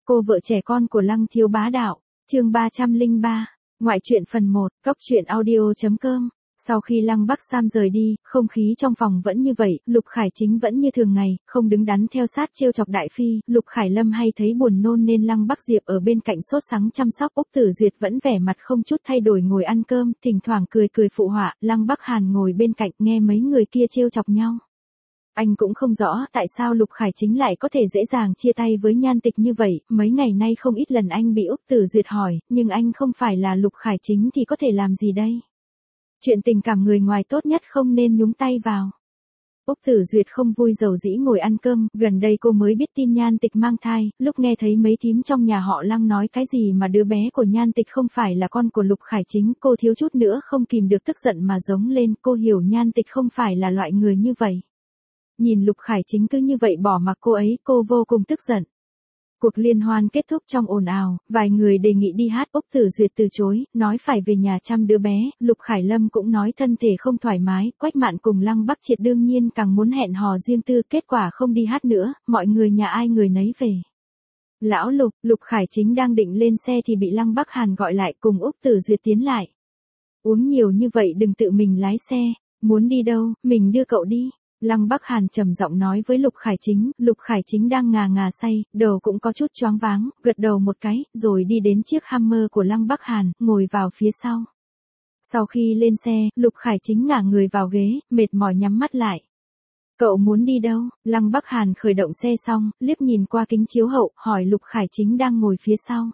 Cô vợ trẻ con của Lăng Thiếu Bá Đạo, chương 303, ngoại truyện phần 1, cóc truyện audio.com. Sau khi Lăng Bắc Sam rời đi, không khí trong phòng vẫn như vậy, Lục Khải Chính vẫn như thường ngày, không đứng đắn theo sát trêu chọc Đại Phi, Lục Khải Lâm hay thấy buồn nôn nên Lăng Bắc Diệp ở bên cạnh sốt sắng chăm sóc. Úc Tử Duyệt vẫn vẻ mặt không chút thay đổi ngồi ăn cơm, thỉnh thoảng cười cười phụ họa. Lăng Bắc Hàn ngồi bên cạnh nghe mấy người kia trêu chọc nhau. Anh cũng không rõ tại sao Lục Khải Chính lại có thể dễ dàng chia tay với Nhan Tịch như vậy, mấy ngày nay không ít lần anh bị Úc Tử Duyệt hỏi, nhưng anh không phải là Lục Khải Chính thì có thể làm gì đây? Chuyện tình cảm người ngoài tốt nhất không nên nhúng tay vào. Úc Tử Duyệt không vui dầu dĩ ngồi ăn cơm, gần đây cô mới biết tin Nhan Tịch mang thai, lúc nghe thấy mấy thím trong nhà họ Lăng nói cái gì mà đứa bé của Nhan Tịch không phải là con của Lục Khải Chính, cô thiếu chút nữa không kìm được tức giận mà giống lên, cô hiểu Nhan Tịch không phải là loại người như vậy. Nhìn Lục Khải Chính cứ như vậy bỏ mặc cô ấy, cô vô cùng tức giận. Cuộc liên hoan kết thúc trong ồn ào, vài người đề nghị đi hát, Úc Tử Duyệt từ chối, nói phải về nhà chăm đứa bé, Lục Khải Lâm cũng nói thân thể không thoải mái, Quách Mạn cùng Lăng Bắc Triệt đương nhiên càng muốn hẹn hò riêng tư, kết quả không đi hát nữa, mọi người nhà ai người nấy về. Lão Lục, Lục Khải Chính đang định lên xe thì bị Lăng Bắc Hàn gọi lại cùng Úc Tử Duyệt tiến lại. Uống nhiều như vậy đừng tự mình lái xe, muốn đi đâu, mình đưa cậu đi. Lăng Bắc Hàn trầm giọng nói với Lục Khải Chính đang ngà ngà say, đầu cũng có chút choáng váng, gật đầu một cái, rồi đi đến chiếc Hummer của Lăng Bắc Hàn, ngồi vào phía sau. Sau khi lên xe, Lục Khải Chính ngả người vào ghế, mệt mỏi nhắm mắt lại. Cậu muốn đi đâu? Lăng Bắc Hàn khởi động xe xong, liếc nhìn qua kính chiếu hậu, hỏi Lục Khải Chính đang ngồi phía sau.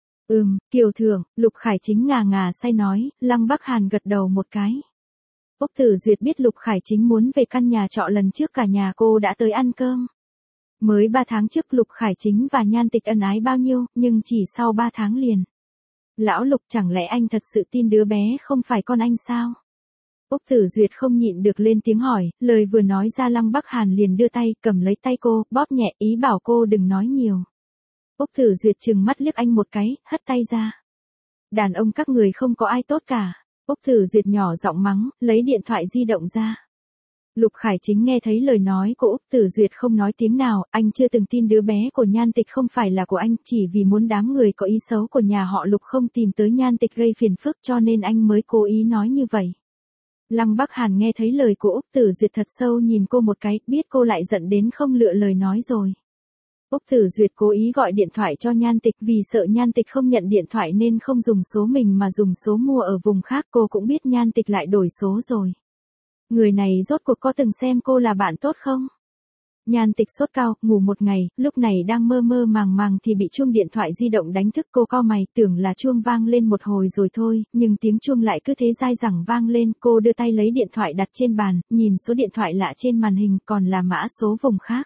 Kiều Thưởng, Lục Khải Chính ngà ngà say nói, Lăng Bắc Hàn gật đầu một cái. Úc Tử Duyệt biết Lục Khải Chính muốn về căn nhà trọ lần trước cả nhà cô đã tới ăn cơm. Mới 3 tháng trước Lục Khải Chính và Nhan Tịch ân ái bao nhiêu, nhưng chỉ sau 3 tháng liền. Lão Lục, chẳng lẽ anh thật sự tin đứa bé không phải con anh sao? Úc Tử Duyệt không nhịn được lên tiếng hỏi, lời vừa nói ra Lăng Bắc Hàn liền đưa tay, cầm lấy tay cô, bóp nhẹ ý bảo cô đừng nói nhiều. Úc Tử Duyệt trừng mắt liếc anh một cái, hất tay ra. Đàn ông các người không có ai tốt cả. Úc Tử Duyệt nhỏ giọng mắng, lấy điện thoại di động ra. Lục Khải Chính nghe thấy lời nói của Úc Tử Duyệt không nói tiếng nào, anh chưa từng tin đứa bé của Nhan Tịch không phải là của anh, chỉ vì muốn đám người có ý xấu của nhà họ Lục không tìm tới Nhan Tịch gây phiền phức cho nên anh mới cố ý nói như vậy. Lăng Bắc Hàn nghe thấy lời của Úc Tử Duyệt thật sâu nhìn cô một cái, biết cô lại giận đến không lựa lời nói rồi. Úc Tử Duyệt cố ý gọi điện thoại cho Nhan Tịch vì sợ Nhan Tịch không nhận điện thoại nên không dùng số mình mà dùng số mua ở vùng khác, cô cũng biết Nhan Tịch lại đổi số rồi. Người này rốt cuộc có từng xem cô là bạn tốt không? Nhan Tịch sốt cao, ngủ một ngày, lúc này đang mơ mơ màng màng thì bị chuông điện thoại di động đánh thức, cô cau mày, tưởng là chuông vang lên một hồi rồi thôi, nhưng tiếng chuông lại cứ thế dai dẳng vang lên, cô đưa tay lấy điện thoại đặt trên bàn, nhìn số điện thoại lạ trên màn hình còn là mã số vùng khác.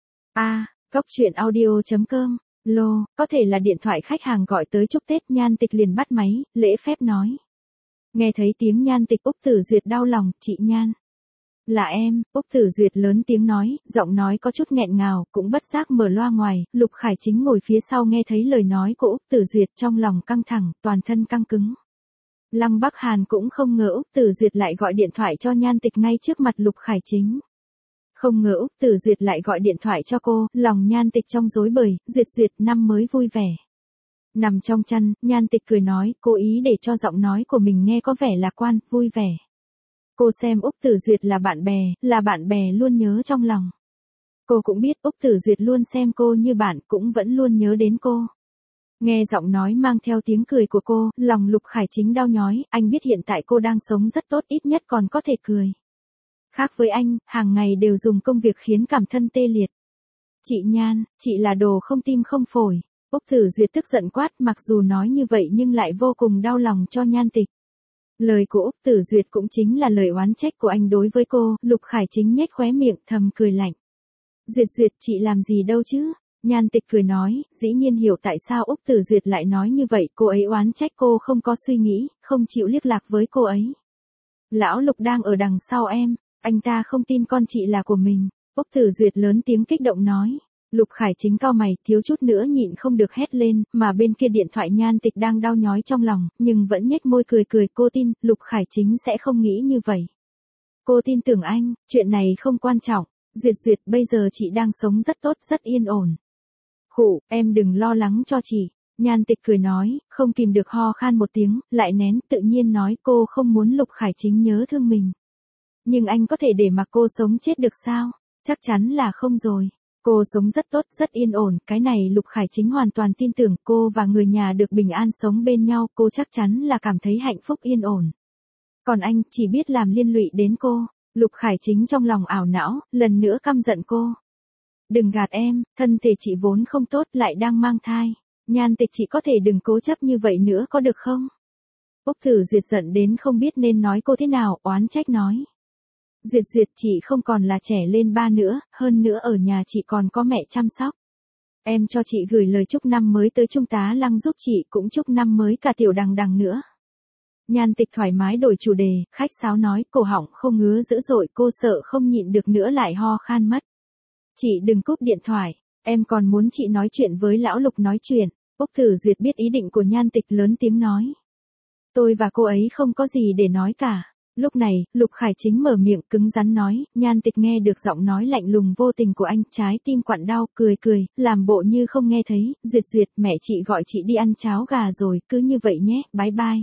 Cóc truyện audio.com, lô, có thể là điện thoại khách hàng gọi tới chúc Tết. Nhan Tịch liền bắt máy, lễ phép nói. Nghe thấy tiếng Nhan Tịch, Úc Tử Duyệt đau lòng, chị Nhan. Là em, Úc Tử Duyệt lớn tiếng nói, giọng nói có chút nghẹn ngào, cũng bất giác mở loa ngoài, Lục Khải Chính ngồi phía sau nghe thấy lời nói của Úc Tử Duyệt trong lòng căng thẳng, toàn thân căng cứng. Lăng Bắc Hàn cũng không ngờ Úc Tử Duyệt lại gọi điện thoại cho Nhan Tịch ngay trước mặt Lục Khải Chính. Không ngờ Úc Tử Duyệt lại gọi điện thoại cho cô, lòng Nhan Tịch trong rối bời, Duyệt năm mới vui vẻ. Nằm trong chăn, Nhan Tịch cười nói, cố ý để cho giọng nói của mình nghe có vẻ lạc quan, vui vẻ. Cô xem Úc Tử Duyệt là bạn bè luôn nhớ trong lòng. Cô cũng biết Úc Tử Duyệt luôn xem cô như bạn, cũng vẫn luôn nhớ đến cô. Nghe giọng nói mang theo tiếng cười của cô, lòng Lục Khải Chính đau nhói, anh biết hiện tại cô đang sống rất tốt, ít nhất còn có thể cười. Khác với anh, hàng ngày đều dùng công việc khiến cảm thân tê liệt. Chị Nhan, chị là đồ không tim không phổi. Úc Tử Duyệt tức giận quát, mặc dù nói như vậy nhưng lại vô cùng đau lòng cho Nhan Tịch. Lời của Úc Tử Duyệt cũng chính là lời oán trách của anh đối với cô, Lục Khải Chính nhếch khóe miệng thầm cười lạnh. Duyệt, chị làm gì đâu chứ? Nhan Tịch cười nói, dĩ nhiên hiểu tại sao Úc Tử Duyệt lại nói như vậy, cô ấy oán trách cô không có suy nghĩ, không chịu liếc lạc với cô ấy. Lão Lục đang ở đằng sau em. Anh ta không tin con chị là của mình. Úc Tử Duyệt lớn tiếng kích động nói. Lục Khải Chính cau mày, thiếu chút nữa nhịn không được hét lên, mà bên kia điện thoại Nhan Tịch đang đau nhói trong lòng, nhưng vẫn nhếch môi cười, cô tin, Lục Khải Chính sẽ không nghĩ như vậy. Cô tin tưởng anh, chuyện này không quan trọng. Duyệt, bây giờ chị đang sống rất tốt, rất yên ổn. Khụ, em đừng lo lắng cho chị. Nhan Tịch cười nói, không kìm được ho khan một tiếng, lại nén, tự nhiên nói cô không muốn Lục Khải Chính nhớ thương mình. Nhưng anh có thể để mặc cô sống chết được sao? Chắc chắn là không rồi. Cô sống rất tốt, rất yên ổn, cái này Lục Khải Chính hoàn toàn tin tưởng cô và người nhà được bình an sống bên nhau, cô chắc chắn là cảm thấy hạnh phúc yên ổn. Còn anh chỉ biết làm liên lụy đến cô. Lục Khải Chính trong lòng ảo não, lần nữa căm giận cô. Đừng gạt em, thân thể chị vốn không tốt lại đang mang thai. Nhan Tịch chị có thể đừng cố chấp như vậy nữa có được không? Úc Tử Duyệt giận đến không biết nên nói cô thế nào, oán trách nói. Duyệt chị không còn là trẻ lên ba nữa, hơn nữa ở nhà chị còn có mẹ chăm sóc. Em cho chị gửi lời chúc năm mới tới Trung tá Lăng giúp chị, cũng chúc năm mới cả Tiểu Đằng Đằng nữa. Nhan Tịch thoải mái đổi chủ đề, khách sáo nói, cổ họng không ngứa dữ dội, cô sợ không nhịn được nữa lại ho khan mất. Chị đừng cúp điện thoại, em còn muốn chị nói chuyện với lão Lục nói chuyện. Úc Tử Duyệt biết ý định của Nhan Tịch lớn tiếng nói. Tôi và cô ấy không có gì để nói cả. Lúc này, Lục Khải Chính mở miệng cứng rắn nói, Nhan Tịch nghe được giọng nói lạnh lùng vô tình của anh, trái tim quặn đau, cười, làm bộ như không nghe thấy, Duyệt, mẹ chị gọi chị đi ăn cháo gà rồi, cứ như vậy nhé, bye bye.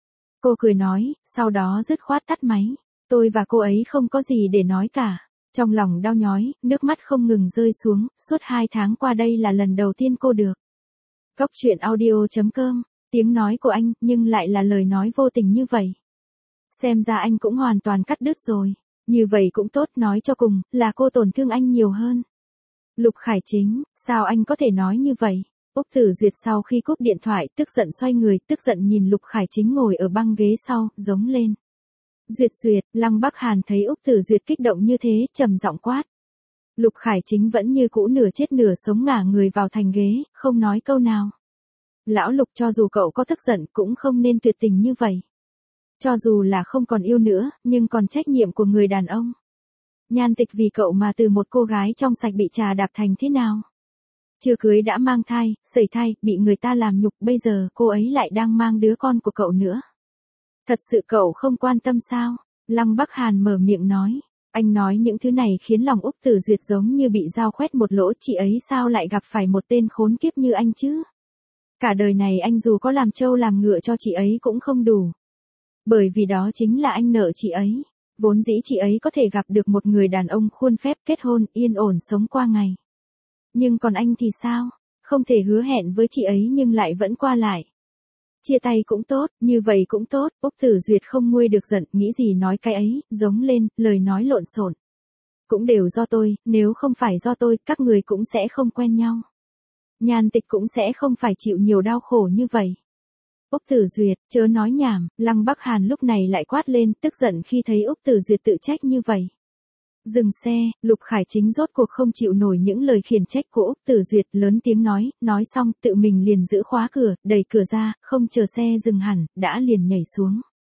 Cô cười nói, sau đó dứt khoát tắt máy. Tôi và cô ấy không có gì để nói cả. Trong lòng đau nhói, nước mắt không ngừng rơi xuống, suốt 2 tháng qua đây là lần đầu tiên cô được. Góc truyện audio.com, tiếng nói của anh, nhưng lại là lời nói vô tình như vậy. Xem ra anh cũng hoàn toàn cắt đứt rồi. Như vậy cũng tốt, nói cho cùng, là cô tổn thương anh nhiều hơn. Lục Khải Chính, sao anh có thể nói như vậy? Úc Tử Duyệt sau khi cúp điện thoại, tức giận xoay người, tức giận nhìn Lục Khải Chính ngồi ở băng ghế sau, giống lên. Duyệt, Lăng Bắc Hàn thấy Úc Tử Duyệt kích động như thế, trầm giọng quát. Lục Khải Chính vẫn như cũ nửa chết nửa sống ngả người vào thành ghế, không nói câu nào. Lão Lục, cho dù cậu có tức giận cũng không nên tuyệt tình như vậy. Cho dù là không còn yêu nữa, nhưng còn trách nhiệm của người đàn ông. Nhan Tịch vì cậu mà từ một cô gái trong sạch bị trà đạp thành thế nào? Chưa cưới đã mang thai, sẩy thai, bị người ta làm nhục, bây giờ cô ấy lại đang mang đứa con của cậu nữa. Thật sự cậu không quan tâm sao? Lăng Bắc Hàn mở miệng nói. Anh nói những thứ này khiến lòng Úc Tử Duyệt giống như bị dao khoét một lỗ, chị ấy sao lại gặp phải một tên khốn kiếp như anh chứ? Cả đời này anh dù có làm trâu làm ngựa cho chị ấy cũng không đủ. Bởi vì đó chính là anh nợ chị ấy. Vốn dĩ chị ấy có thể gặp được một người đàn ông khuôn phép, kết hôn, yên ổn sống qua ngày. Nhưng còn anh thì sao? Không thể hứa hẹn với chị ấy nhưng lại vẫn qua lại. Chia tay cũng tốt, như vậy cũng tốt, Úc Tử Duyệt không nguôi được giận, nghĩ gì nói cái ấy, giống lên, lời nói lộn xộn. Cũng đều do tôi, nếu không phải do tôi, các người cũng sẽ không quen nhau. Nhan Tịch cũng sẽ không phải chịu nhiều đau khổ như vậy. Úc Tử Duyệt, chớ nói nhảm, Lăng Bắc Hàn lúc này lại quát lên, tức giận khi thấy Úc Tử Duyệt tự trách như vậy. Dừng xe, Lục Khải Chính rốt cuộc không chịu nổi những lời khiển trách của Úc Tử Duyệt, lớn tiếng nói xong, tự mình liền giữ khóa cửa, đẩy cửa ra, không chờ xe dừng hẳn, đã liền nhảy xuống.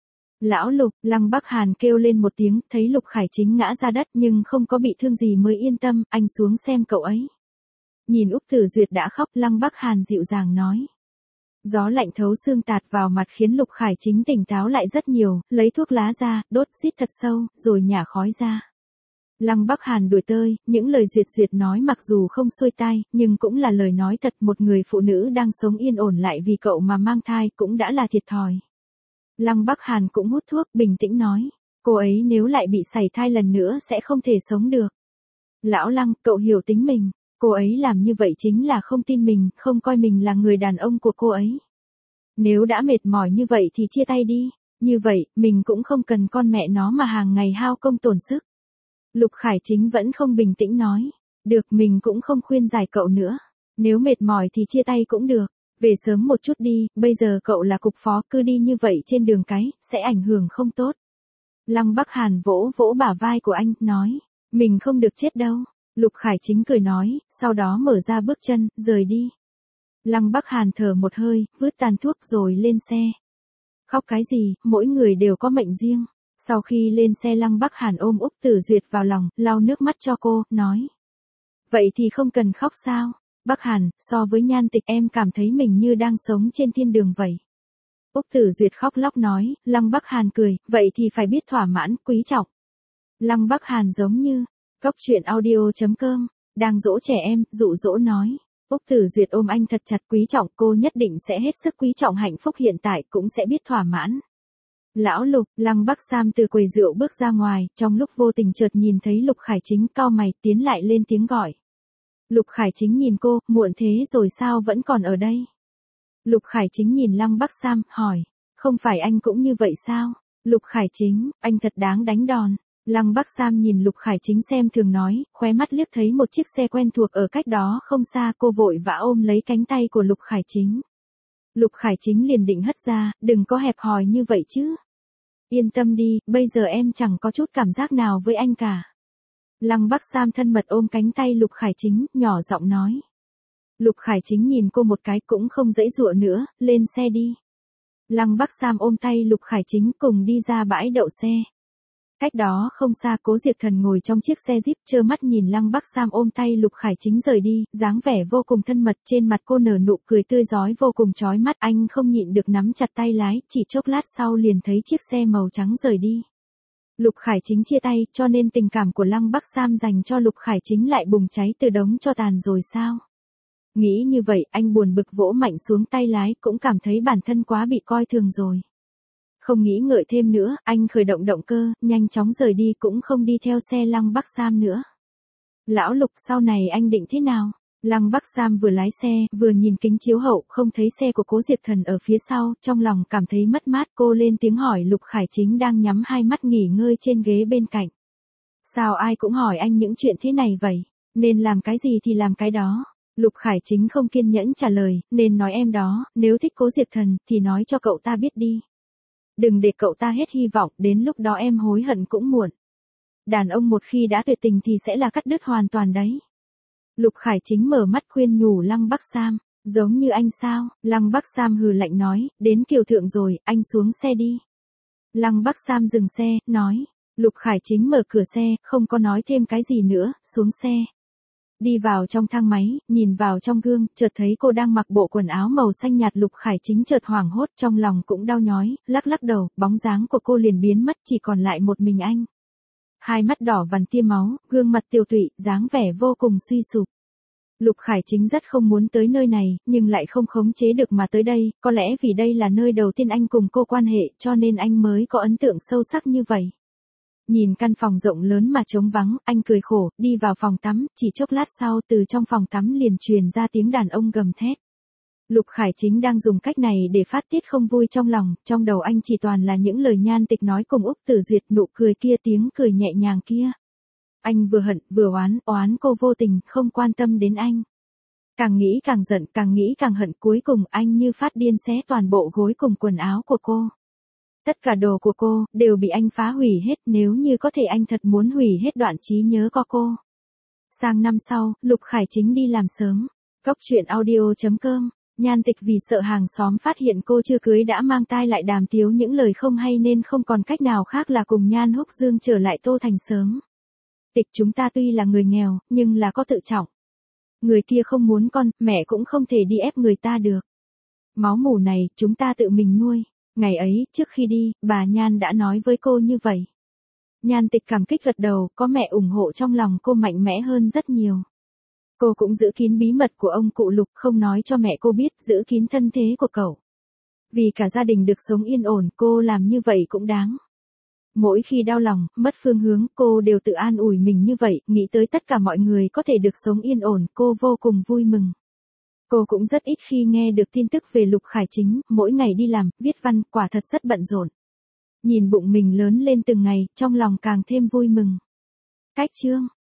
Lão Lục, Lăng Bắc Hàn kêu lên một tiếng, thấy Lục Khải Chính ngã ra đất nhưng không có bị thương gì mới yên tâm, anh xuống xem cậu ấy. Nhìn Úc Tử Duyệt đã khóc, Lăng Bắc Hàn dịu dàng nói. Gió lạnh thấu xương tạt vào mặt khiến Lục Khải Chính tỉnh táo lại rất nhiều, lấy thuốc lá ra, đốt xít thật sâu, rồi nhả khói ra. Lăng Bắc Hàn đuổi tơi, những lời Duyệt nói mặc dù không xuôi tai, nhưng cũng là lời nói thật, một người phụ nữ đang sống yên ổn lại vì cậu mà mang thai cũng đã là thiệt thòi. Lăng Bắc Hàn cũng hút thuốc, bình tĩnh nói, cô ấy nếu lại bị sảy thai lần nữa sẽ không thể sống được. Lão Lăng, cậu hiểu tính mình, cô ấy làm như vậy chính là không tin mình, không coi mình là người đàn ông của cô ấy. Nếu đã mệt mỏi như vậy thì chia tay đi, như vậy, mình cũng không cần con mẹ nó mà hàng ngày hao công tổn sức. Lục Khải Chính vẫn không bình tĩnh nói. Được, mình cũng không khuyên giải cậu nữa. Nếu mệt mỏi thì chia tay cũng được. Về sớm một chút đi, bây giờ cậu là cục phó, cứ đi như vậy trên đường cái, sẽ ảnh hưởng không tốt. Lăng Bắc Hàn vỗ bả vai của anh, nói. Mình không được chết đâu. Lục Khải Chính cười nói, sau đó mở ra bước chân, rời đi. Lăng Bắc Hàn thở một hơi, vứt tàn thuốc rồi lên xe. Khóc cái gì, mỗi người đều có mệnh riêng. Sau khi lên xe, Lăng Bắc Hàn ôm Úc Tử Duyệt vào lòng, lau nước mắt cho cô, nói. Vậy thì không cần khóc sao? Bắc Hàn, so với Nhan Tịch em cảm thấy mình như đang sống trên thiên đường vậy. Úc Tử Duyệt khóc lóc nói, Lăng Bắc Hàn cười, vậy thì phải biết thỏa mãn, quý trọng. Lăng Bắc Hàn giống như, góc truyện audio.com, đang dỗ trẻ em, dụ dỗ nói. Úc Tử Duyệt ôm anh thật chặt, quý trọng, cô nhất định sẽ hết sức quý trọng hạnh phúc hiện tại, cũng sẽ biết thỏa mãn. Lão Lục, Lăng Bắc Sam từ quầy rượu bước ra ngoài, trong lúc vô tình chợt nhìn thấy Lục Khải Chính, cau mày, tiến lại lên tiếng gọi. Lục Khải Chính nhìn cô, muộn thế rồi sao vẫn còn ở đây? Lục Khải Chính nhìn Lăng Bắc Sam, hỏi, không phải anh cũng như vậy sao? Lục Khải Chính, anh thật đáng đánh đòn. Lăng Bắc Sam nhìn Lục Khải Chính xem thường nói, khóe mắt liếc thấy một chiếc xe quen thuộc ở cách đó không xa, cô vội vã ôm lấy cánh tay của Lục Khải Chính. Lục Khải Chính liền định hất ra, đừng có hẹp hòi như vậy chứ. Yên tâm đi, bây giờ em chẳng có chút cảm giác nào với anh cả. Lăng Bắc Sam thân mật ôm cánh tay Lục Khải Chính, nhỏ giọng nói. Lục Khải Chính nhìn cô một cái cũng không giãy giụa nữa, lên xe đi. Lăng Bắc Sam ôm tay Lục Khải Chính cùng đi ra bãi đậu xe. Cách đó không xa, Cố Diệp Thần ngồi trong chiếc xe Jeep trơ mắt nhìn Lăng Bắc Sam ôm tay Lục Khải Chính rời đi, dáng vẻ vô cùng thân mật, trên mặt cô nở nụ cười tươi rói vô cùng chói mắt, anh không nhịn được nắm chặt tay lái, chỉ chốc lát sau liền thấy chiếc xe màu trắng rời đi. Lục Khải Chính chia tay, cho nên tình cảm của Lăng Bắc Sam dành cho Lục Khải Chính lại bùng cháy từ đống tro tàn rồi sao? Nghĩ như vậy, anh buồn bực vỗ mạnh xuống tay lái, cũng cảm thấy bản thân quá bị coi thường rồi. Không nghĩ ngợi thêm nữa, anh khởi động động cơ, nhanh chóng rời đi, cũng không đi theo xe Lăng Bắc Sam nữa. Lão Lục, sau này anh định thế nào? Lăng Bắc Sam vừa lái xe, vừa nhìn kính chiếu hậu, không thấy xe của Cố Diệp Thần ở phía sau, trong lòng cảm thấy mất mát, cô lên tiếng hỏi Lục Khải Chính đang nhắm hai mắt nghỉ ngơi trên ghế bên cạnh. Sao ai cũng hỏi anh những chuyện thế này vậy? Nên làm cái gì thì làm cái đó. Lục Khải Chính không kiên nhẫn trả lời, nên nói em đó, nếu thích Cố Diệp Thần, thì nói cho cậu ta biết đi. Đừng để cậu ta hết hy vọng, đến lúc đó em hối hận cũng muộn. Đàn ông một khi đã tuyệt tình thì sẽ là cắt đứt hoàn toàn đấy. Lục Khải Chính mở mắt khuyên nhủ Lăng Bắc Sam, giống như anh sao? Lăng Bắc Sam hừ lạnh nói, đến Kiều Thượng rồi, anh xuống xe đi. Lăng Bắc Sam dừng xe, nói. Lục Khải Chính mở cửa xe, không có nói thêm cái gì nữa, xuống xe. Đi vào trong thang máy, nhìn vào trong gương, chợt thấy cô đang mặc bộ quần áo màu xanh nhạt. Lục Khải Chính chợt hoảng hốt, trong lòng cũng đau nhói, lắc lắc đầu, bóng dáng của cô liền biến mất, chỉ còn lại một mình anh. Hai mắt đỏ vằn tia máu, gương mặt tiều tụy, dáng vẻ vô cùng suy sụp. Lục Khải Chính rất không muốn tới nơi này, nhưng lại không khống chế được mà tới đây, có lẽ vì đây là nơi đầu tiên anh cùng cô quan hệ, cho nên anh mới có ấn tượng sâu sắc như vậy. Nhìn căn phòng rộng lớn mà trống vắng, anh cười khổ, đi vào phòng tắm, chỉ chốc lát sau từ trong phòng tắm liền truyền ra tiếng đàn ông gầm thét. Lục Khải Chính đang dùng cách này để phát tiết không vui trong lòng, trong đầu anh chỉ toàn là những lời nhan tịch nói cùng Úc Tử Duyệt, nụ cười kia, tiếng cười nhẹ nhàng kia. Anh vừa hận, vừa oán cô vô tình, không quan tâm đến anh. Càng nghĩ càng giận, càng nghĩ càng hận, cuối cùng anh như phát điên xé toàn bộ gối cùng quần áo của cô. Tất cả đồ của cô, đều bị anh phá hủy hết, nếu như có thể anh thật muốn hủy hết đoạn trí nhớ của cô. Sang năm sau, Lục Khải Chính đi làm sớm. Cốc truyện audio.com, Nhan Tịch vì sợ hàng xóm phát hiện cô chưa cưới đã mang tai lại đàm tiếu những lời không hay nên không còn cách nào khác là cùng Nhan Húc Dương trở lại Tô Thành sớm. Tịch, chúng ta tuy là người nghèo, nhưng là có tự trọng. Người kia không muốn con, mẹ cũng không thể đi ép người ta được. Máu mủ này, chúng ta tự mình nuôi. Ngày ấy, trước khi đi, bà Nhan đã nói với cô như vậy. Nhan Tịch cảm kích gật đầu, có mẹ ủng hộ trong lòng cô mạnh mẽ hơn rất nhiều. Cô cũng giữ kín bí mật của ông cụ Lục, không nói cho mẹ cô biết, giữ kín thân thế của cậu. Vì cả gia đình được sống yên ổn, cô làm như vậy cũng đáng. Mỗi khi đau lòng, mất phương hướng, cô đều tự an ủi mình như vậy, nghĩ tới tất cả mọi người có thể được sống yên ổn, cô vô cùng vui mừng. Cô cũng rất ít khi nghe được tin tức về Lục Khải Chính, mỗi ngày đi làm, viết văn, quả thật rất bận rộn. Nhìn bụng mình lớn lên từng ngày, trong lòng càng thêm vui mừng. Cách chương